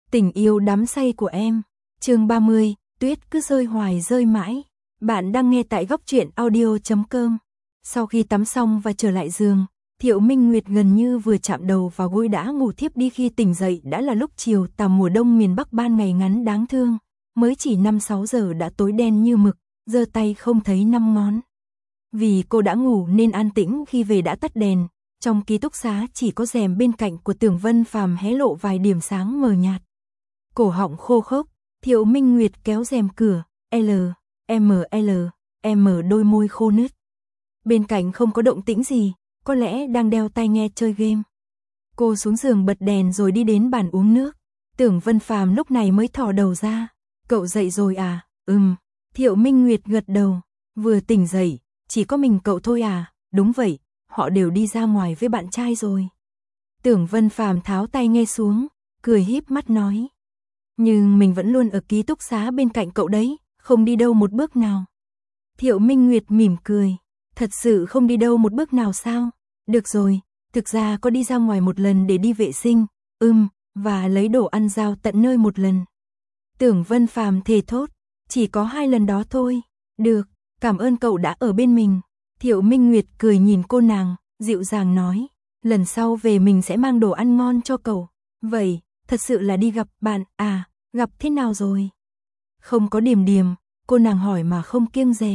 Tình yêu đắm say của em. Chương 30, tuyết cứ rơi hoài rơi mãi. Bạn đang nghe tại góc truyện audio.com. Sau khi tắm xong và trở lại giường, Thiệu Minh Nguyệt gần như vừa chạm đầu vào gối đã ngủ thiếp đi. Khi tỉnh dậy đã là lúc chiều tà mùa đông miền Bắc, ban ngày ngắn đáng thương, mới chỉ 5-6 giờ đã tối đen như mực, giơ tay không thấy 5 ngón. Vì cô đã ngủ nên an tĩnh, khi về đã tắt đèn. Trong ký túc xá chỉ có rèm bên cạnh của Tưởng Vân Phàm hé lộ vài điểm sáng mờ nhạt. Cổ họng khô khốc, Thiệu Minh Nguyệt kéo rèm cửa, M, đôi môi khô nứt. Bên cạnh không có động tĩnh gì, có lẽ đang đeo tai nghe chơi game. Cô xuống giường bật đèn rồi đi đến bàn uống nước. Tưởng Vân Phàm lúc này mới thò đầu ra. Cậu dậy rồi à? Thiệu Minh Nguyệt gật đầu. Vừa tỉnh dậy, chỉ có mình cậu thôi à? Đúng vậy, họ đều đi ra ngoài với bạn trai rồi. Tưởng Vân Phàm tháo tai nghe xuống, cười híp mắt nói. Nhưng mình vẫn luôn ở ký túc xá bên cạnh cậu đấy, không đi đâu một bước nào. Thiệu Minh Nguyệt mỉm cười. Thật sự không đi đâu một bước nào sao? Được rồi, thực ra có đi ra ngoài một lần để đi vệ sinh, và lấy đồ ăn giao tận nơi một lần. Tưởng Vân Phàm thề thốt, chỉ có 2 lần đó thôi. Được, cảm ơn cậu đã ở bên mình. Thiệu Minh Nguyệt cười nhìn cô nàng, dịu dàng nói, lần sau về mình sẽ mang đồ ăn ngon cho cậu. Vậy, thật sự là đi gặp bạn à, gặp thế nào rồi? Không có Điềm Điềm, cô nàng hỏi mà không kiêng dè.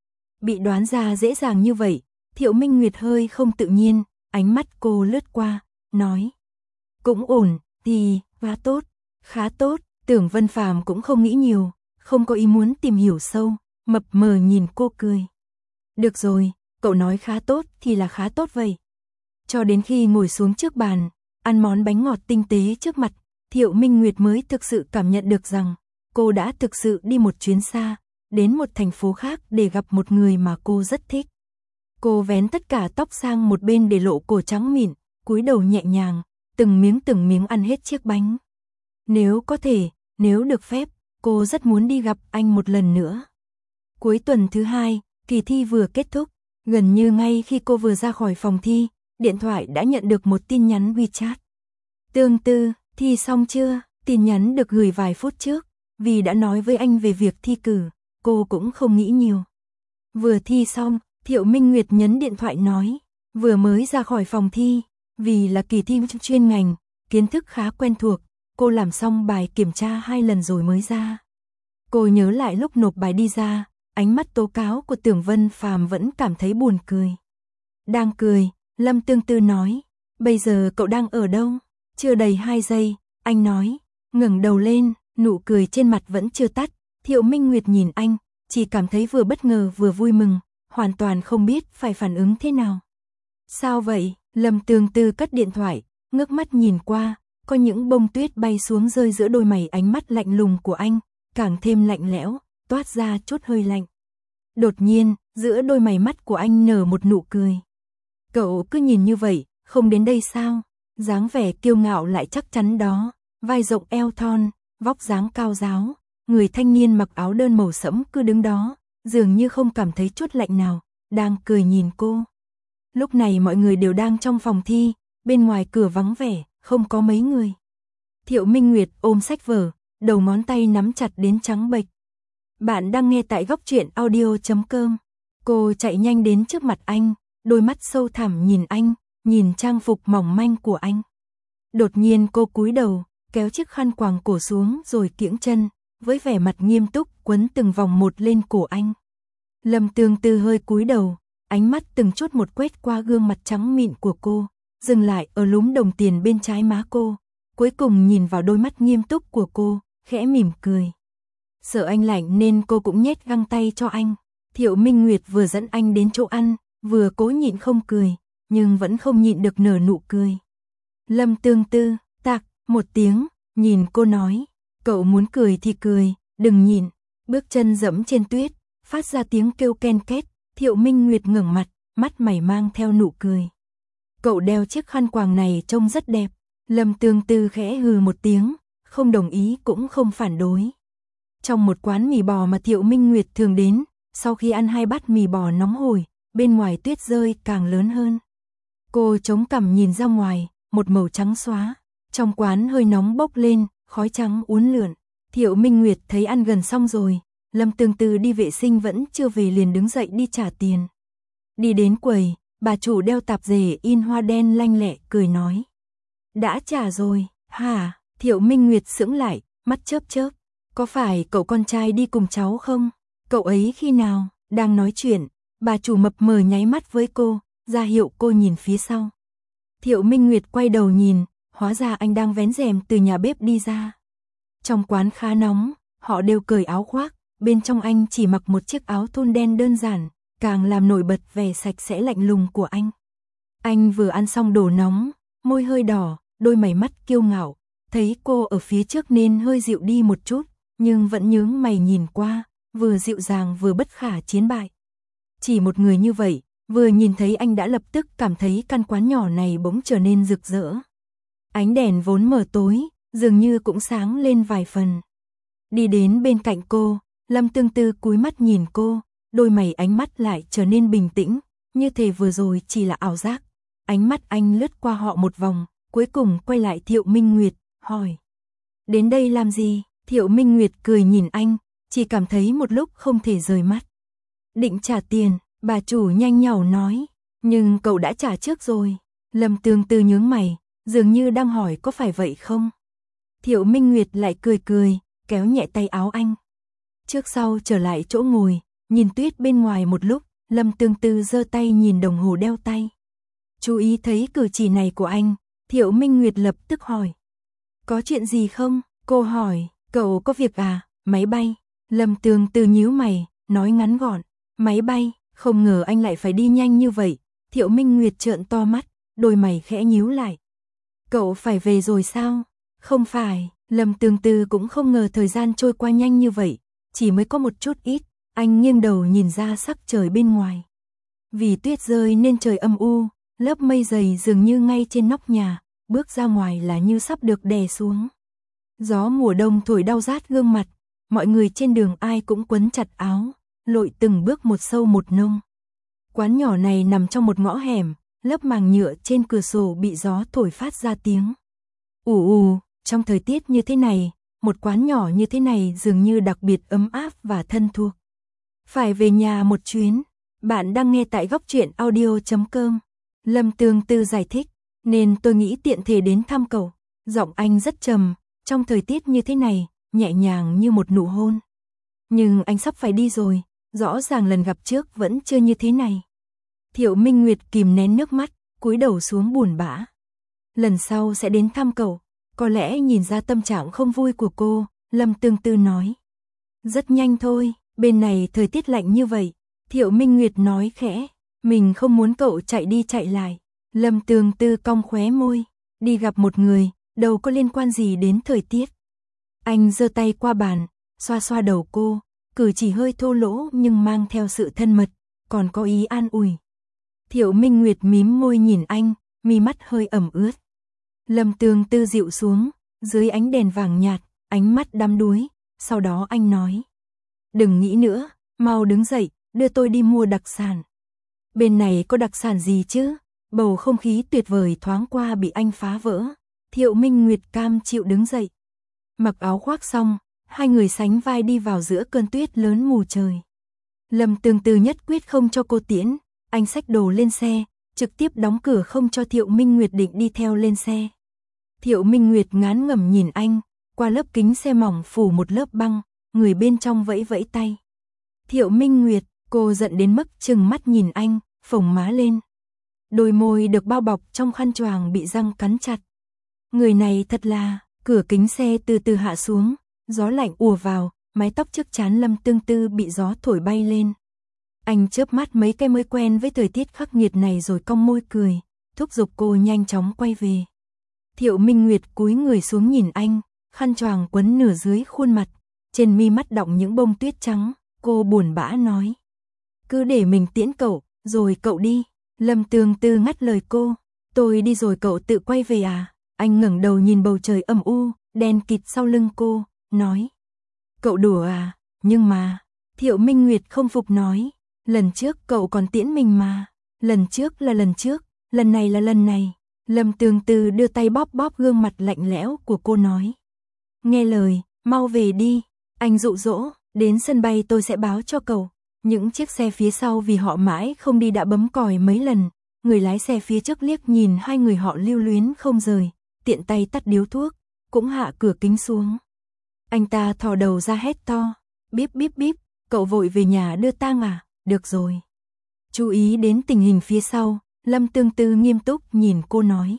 Bị đoán ra dễ dàng như vậy, Thiệu Minh Nguyệt hơi không tự nhiên, ánh mắt cô lướt qua, nói. Cũng ổn, thì, và tốt, khá tốt. Tưởng Vân Phàm cũng không nghĩ nhiều, không có ý muốn tìm hiểu sâu, mập mờ nhìn cô cười. Được rồi, cậu nói khá tốt thì là khá tốt vậy. Cho đến khi ngồi xuống trước bàn, ăn món bánh ngọt tinh tế trước mặt, Thiệu Minh Nguyệt mới thực sự cảm nhận được rằng cô đã thực sự đi một chuyến xa, đến một thành phố khác để gặp một người mà cô rất thích. Cô vén tất cả tóc sang một bên để lộ cổ trắng mịn, cúi đầu nhẹ nhàng, từng miếng ăn hết chiếc bánh. Nếu có thể, nếu được phép, cô rất muốn đi gặp anh một lần nữa. Cuối tuần thứ 2, kỳ thi vừa kết thúc, gần như ngay khi cô vừa ra khỏi phòng thi, điện thoại đã nhận được một tin nhắn WeChat. Tương Tư, thi xong chưa? Tin nhắn được gửi vài phút trước, vì đã nói với anh về việc thi cử, cô cũng không nghĩ nhiều. Vừa thi xong, Thiệu Minh Nguyệt nhấn điện thoại nói, vừa mới ra khỏi phòng thi, vì là kỳ thi chuyên ngành, kiến thức khá quen thuộc, cô làm xong bài kiểm tra 2 lần rồi mới ra. Cô nhớ lại lúc nộp bài đi ra, ánh mắt tố cáo của Tưởng Vân Phàm vẫn cảm thấy buồn cười. Đang cười, Lâm Tương Tư nói, bây giờ cậu đang ở đâu? Chưa đầy 2 giây, anh nói, ngẩng đầu lên, nụ cười trên mặt vẫn chưa tắt. Thiệu Minh Nguyệt nhìn anh, chỉ cảm thấy vừa bất ngờ vừa vui mừng, hoàn toàn không biết phải phản ứng thế nào. Sao vậy? Lâm Tương Tư cất điện thoại, ngước mắt nhìn qua, có những bông tuyết bay xuống rơi giữa đôi mày, ánh mắt lạnh lùng của anh, càng thêm lạnh lẽo, toát ra chút hơi lạnh. Đột nhiên, giữa đôi mày mắt của anh nở một nụ cười. Cậu cứ nhìn như vậy, không đến đây sao? Dáng vẻ kiêu ngạo lại chắc chắn đó, vai rộng eo thon, vóc dáng cao ráo, người thanh niên mặc áo đơn màu sẫm cứ đứng đó, dường như không cảm thấy chút lạnh nào, đang cười nhìn cô. Lúc này mọi người đều đang trong phòng thi, bên ngoài cửa vắng vẻ, không có mấy người. Thiệu Minh Nguyệt ôm sách vở, đầu ngón tay nắm chặt đến trắng bệch. Bạn đang nghe tại góc truyện audio.com. Cô chạy nhanh đến trước mặt anh, đôi mắt sâu thẳm nhìn anh, nhìn trang phục mỏng manh của anh. Đột nhiên cô cúi đầu, kéo chiếc khăn quàng cổ xuống rồi kiễng chân, với vẻ mặt nghiêm túc quấn từng vòng một lên cổ anh. Lâm Tương Tư hơi cúi đầu, ánh mắt từng chút một quét qua gương mặt trắng mịn của cô, dừng lại ở lúm đồng tiền bên trái má cô, cuối cùng nhìn vào đôi mắt nghiêm túc của cô, khẽ mỉm cười. Sợ anh lạnh nên cô cũng nhét găng tay cho anh. Thiệu Minh Nguyệt vừa dẫn anh đến chỗ ăn, vừa cố nhịn không cười, nhưng vẫn không nhịn được nở nụ cười. Lâm Tương Tư, tạc, một tiếng, nhìn cô nói, cậu muốn cười thì cười, đừng nhìn. Bước chân dẫm trên tuyết, phát ra tiếng kêu ken két. Thiệu Minh Nguyệt ngẩng mặt, mắt mày mang theo nụ cười. Cậu đeo chiếc khăn quàng này trông rất đẹp. Lâm Tương Tư khẽ hừ một tiếng, không đồng ý cũng không phản đối. Trong một quán mì bò mà Thiệu Minh Nguyệt thường đến, sau khi ăn 2 bát mì bò nóng hổi, bên ngoài tuyết rơi càng lớn hơn. Cô chống cằm nhìn ra ngoài, một màu trắng xóa. Trong quán hơi nóng bốc lên, khói trắng uốn lượn. Thiệu Minh Nguyệt thấy ăn gần xong rồi, Lâm Tương Tư đi vệ sinh vẫn chưa về liền đứng dậy đi trả tiền. Đi đến quầy, bà chủ đeo tạp dề in hoa đen lanh lẹ cười nói. Đã trả rồi, hả? Thiệu Minh Nguyệt sững lại, mắt chớp chớp. Có phải cậu con trai đi cùng cháu không? Cậu ấy khi nào? Đang nói chuyện, bà chủ mập mờ nháy mắt với cô, ra hiệu cô nhìn phía sau. Thiệu Minh Nguyệt quay đầu nhìn, hóa ra anh đang vén rèm từ nhà bếp đi ra. Trong quán khá nóng, họ đều cởi áo khoác, bên trong anh chỉ mặc một chiếc áo thun đen đơn giản, càng làm nổi bật vẻ sạch sẽ lạnh lùng của anh. Anh vừa ăn xong đồ nóng, môi hơi đỏ, đôi mày mắt kiêu ngạo, thấy cô ở phía trước nên hơi dịu đi một chút, nhưng vẫn nhướng mày nhìn qua, vừa dịu dàng vừa bất khả chiến bại. Chỉ một người như vậy, vừa nhìn thấy anh đã lập tức cảm thấy căn quán nhỏ này bỗng trở nên rực rỡ. Ánh đèn vốn mờ tối, dường như cũng sáng lên vài phần. Đi đến bên cạnh cô, Lâm Tương Tư cúi mắt nhìn cô, đôi mày ánh mắt lại trở nên bình tĩnh, như thể vừa rồi chỉ là ảo giác. Ánh mắt anh lướt qua họ một vòng, cuối cùng quay lại Thiệu Minh Nguyệt, hỏi. Đến đây làm gì? Thiệu Minh Nguyệt cười nhìn anh, chỉ cảm thấy một lúc không thể rời mắt. Định trả tiền, bà chủ nhanh nhảu nói, nhưng cậu đã trả trước rồi. Lâm Tương Tư nhướng mày, dường như đang hỏi có phải vậy không? Thiệu Minh Nguyệt lại cười cười, kéo nhẹ tay áo anh. Trước sau trở lại chỗ ngồi, nhìn tuyết bên ngoài một lúc, Lâm Tương Tư giơ tay nhìn đồng hồ đeo tay. Chú ý thấy cử chỉ này của anh, Thiệu Minh Nguyệt lập tức hỏi. Có chuyện gì không? Cô hỏi, cậu có việc à? Máy bay. Lâm Tương Tư nhíu mày, nói ngắn gọn. Máy bay, không ngờ anh lại phải đi nhanh như vậy. Thiệu Minh Nguyệt trợn to mắt, đôi mày khẽ nhíu lại. Cậu phải về rồi sao? Không phải, Lâm Tương Tư cũng không ngờ thời gian trôi qua nhanh như vậy, chỉ mới có một chút ít, anh nghiêng đầu nhìn ra sắc trời bên ngoài. Vì tuyết rơi nên trời âm u, lớp mây dày dường như ngay trên nóc nhà, bước ra ngoài là như sắp được đè xuống. Gió mùa đông thổi đau rát gương mặt, mọi người trên đường ai cũng quấn chặt áo, lội từng bước một sâu một nông. Quán nhỏ này nằm trong một ngõ hẻm, lớp màng nhựa trên cửa sổ bị gió thổi phát ra tiếng. Ù ù, trong thời tiết như thế này, một quán nhỏ như thế này dường như đặc biệt ấm áp và thân thuộc. Phải về nhà một chuyến, bạn đang nghe tại Góc Truyện Audio.com. Lâm Tương Tư giải thích, nên tôi nghĩ tiện thể đến thăm cậu. Giọng anh rất trầm, trong thời tiết như thế này, nhẹ nhàng như một nụ hôn. Nhưng anh sắp phải đi rồi, rõ ràng lần gặp trước vẫn chưa như thế này. Thiệu Minh Nguyệt kìm nén nước mắt, cúi đầu xuống buồn bã. Lần sau sẽ đến thăm cậu, có lẽ nhìn ra tâm trạng không vui của cô, Lâm Tương Tư nói. Rất nhanh thôi, bên này thời tiết lạnh như vậy, Thiệu Minh Nguyệt nói khẽ, mình không muốn cậu chạy đi chạy lại. Lâm Tương Tư cong khóe môi, đi gặp một người, đâu có liên quan gì đến thời tiết. Anh giơ tay qua bàn, xoa xoa đầu cô, cử chỉ hơi thô lỗ nhưng mang theo sự thân mật, còn có ý an ủi. Thiệu Minh Nguyệt mím môi nhìn anh, mi mắt hơi ẩm ướt. Lâm Tương Tư dịu xuống, dưới ánh đèn vàng nhạt, ánh mắt đăm đuối, sau đó anh nói. Đừng nghĩ nữa, mau đứng dậy, đưa tôi đi mua đặc sản. Bên này có đặc sản gì chứ? Bầu không khí tuyệt vời thoáng qua bị anh phá vỡ. Thiệu Minh Nguyệt cam chịu đứng dậy. Mặc áo khoác xong, hai người sánh vai đi vào giữa cơn tuyết lớn mù trời. Lâm Tương Tư nhất quyết không cho cô tiễn, anh xách đồ lên xe, trực tiếp đóng cửa không cho Thiệu Minh Nguyệt định đi theo lên xe. Thiệu Minh Nguyệt ngán ngẩm nhìn anh, qua lớp kính xe mỏng phủ một lớp băng, người bên trong vẫy vẫy tay. Thiệu Minh Nguyệt, cô giận đến mức trừng mắt nhìn anh, phồng má lên. Đôi môi được bao bọc trong khăn choàng bị răng cắn chặt. Người này thật là, cửa kính xe từ từ hạ xuống, gió lạnh ùa vào, mái tóc trước trán Lâm Tương Tư bị gió thổi bay lên. Anh chớp mắt mấy cái mới quen với thời tiết khắc nghiệt này rồi cong môi cười, thúc giục cô nhanh chóng quay về. Thiệu Minh Nguyệt cúi người xuống nhìn anh, khăn choàng quấn nửa dưới khuôn mặt, trên mi mắt đọng những bông tuyết trắng, cô buồn bã nói. Cứ để mình tiễn cậu, rồi cậu đi. Lâm Tương Tư ngắt lời cô, tôi đi rồi cậu tự quay về à? Anh ngẩng đầu nhìn bầu trời âm u, đen kịt sau lưng cô, nói. Cậu đùa à? Nhưng mà, Thiệu Minh Nguyệt không phục nói, lần trước cậu còn tiễn mình mà, lần trước là lần trước, lần này là lần này. Lâm Tương Tư đưa tay bóp bóp gương mặt lạnh lẽo của cô nói. nghe lời, mau về đi. Anh dụ dỗ, đến sân bay tôi sẽ báo cho cậu. Những chiếc xe phía sau vì họ mãi không đi đã bấm còi mấy lần. Người lái xe phía trước liếc nhìn hai người họ lưu luyến không rời, tiện tay tắt điếu thuốc, cũng hạ cửa kính xuống. Anh ta thò đầu ra hét to, bíp bíp bíp, cậu vội về nhà đưa tang à, được rồi. Chú ý đến tình hình phía sau, Lâm Tương Tư nghiêm túc nhìn cô nói.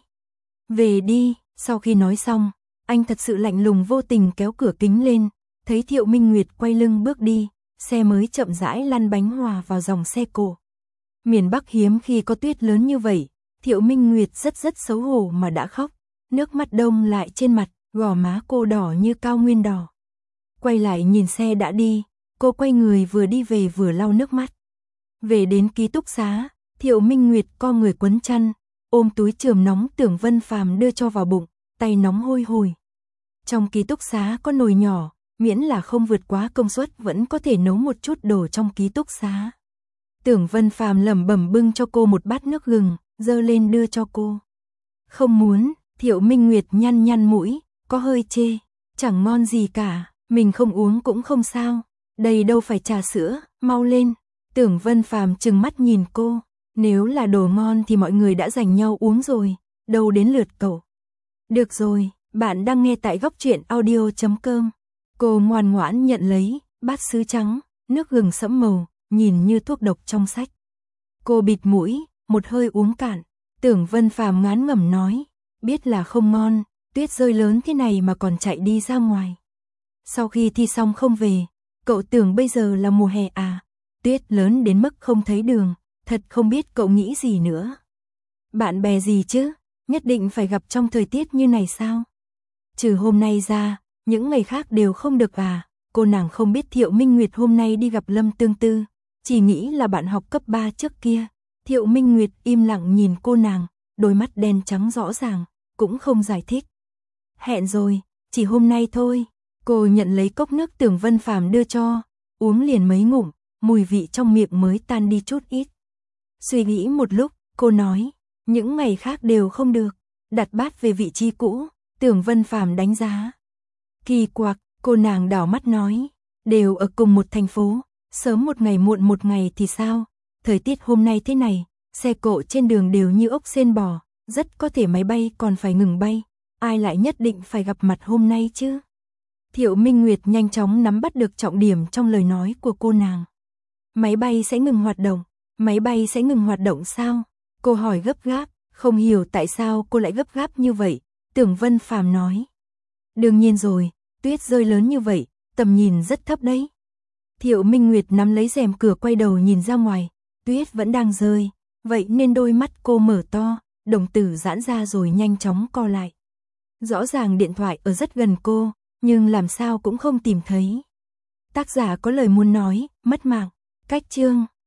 Về đi, sau khi nói xong, anh thật sự lạnh lùng vô tình kéo cửa kính lên, thấy Thiệu Minh Nguyệt quay lưng bước đi, xe mới chậm rãi lăn bánh hòa vào dòng xe cộ. Miền Bắc hiếm khi có tuyết lớn như vậy, Thiệu Minh Nguyệt rất xấu hổ mà đã khóc, nước mắt đông lại trên mặt, gò má cô đỏ như cao nguyên đỏ. Quay lại nhìn xe đã đi, cô quay người vừa đi về vừa lau nước mắt. Về đến ký túc xá, Thiệu Minh Nguyệt co người quấn chăn, ôm túi chườm nóng Tưởng Vân Phàm đưa cho vào bụng, tay nóng hôi hổi. Trong ký túc xá có nồi nhỏ, miễn là không vượt quá công suất vẫn có thể nấu một chút đồ trong ký túc xá. Tưởng Vân Phàm lẩm bẩm bưng cho cô một bát nước gừng, dơ lên đưa cho cô. Không muốn, Thiệu Minh Nguyệt nhăn nhăn mũi, có hơi chê, chẳng ngon gì cả, mình không uống cũng không sao, đây đâu phải trà sữa, mau lên. Tưởng Vân Phàm trừng mắt nhìn cô, nếu là đồ ngon thì mọi người đã giành nhau uống rồi, đâu đến lượt cậu. Được rồi, bạn đang nghe tại Góc Truyện Audio.com. Cô ngoan ngoãn nhận lấy, bát sứ trắng, nước gừng sẫm màu, nhìn như thuốc độc trong sách. Cô bịt mũi, một hơi uống cạn, Tưởng Vân Phàm ngán ngẩm nói, biết là không ngon, tuyết rơi lớn thế này mà còn chạy đi ra ngoài. Sau khi thi xong không về, cậu tưởng bây giờ là mùa hè à, tuyết lớn đến mức không thấy đường, thật không biết cậu nghĩ gì nữa. Bạn bè gì chứ, nhất định phải gặp trong thời tiết như này sao? Trừ hôm nay ra, những ngày khác đều không được à? Cô nàng không biết Thiệu Minh Nguyệt hôm nay đi gặp Lâm Tương Tư, chỉ nghĩ là bạn học cấp 3 trước kia. Thiệu Minh Nguyệt im lặng nhìn cô nàng, đôi mắt đen trắng rõ ràng, cũng không giải thích. Hẹn rồi, chỉ hôm nay thôi. Cô nhận lấy cốc nước Tưởng Vân Phàm đưa cho, uống liền mấy ngụm, mùi vị trong miệng mới tan đi chút ít. Suy nghĩ một lúc, cô nói, những ngày khác đều không được, đặt bát về vị trí cũ. Tưởng Vân Phàm đánh giá. Kỳ quặc, cô nàng đảo mắt nói, đều ở cùng một thành phố, sớm một ngày muộn một ngày thì sao? Thời tiết hôm nay thế này, xe cộ trên đường đều như ốc sên bò, rất có thể máy bay còn phải ngừng bay, ai lại nhất định phải gặp mặt hôm nay chứ? Thiệu Minh Nguyệt nhanh chóng nắm bắt được trọng điểm trong lời nói của cô nàng. Máy bay sẽ ngừng hoạt động, máy bay sẽ ngừng hoạt động sao? Cô hỏi gấp gáp, không hiểu tại sao cô lại gấp gáp như vậy. Tưởng Vân Phàm nói, đương nhiên rồi, tuyết rơi lớn như vậy, tầm nhìn rất thấp đấy. Thiệu Minh Nguyệt nắm lấy rèm cửa quay đầu nhìn ra ngoài, tuyết vẫn đang rơi, vậy nên đôi mắt cô mở to, đồng tử giãn ra rồi nhanh chóng co lại. Rõ ràng điện thoại ở rất gần cô, nhưng làm sao cũng không tìm thấy. Tác giả có lời muốn nói, mất mạng, cách chương.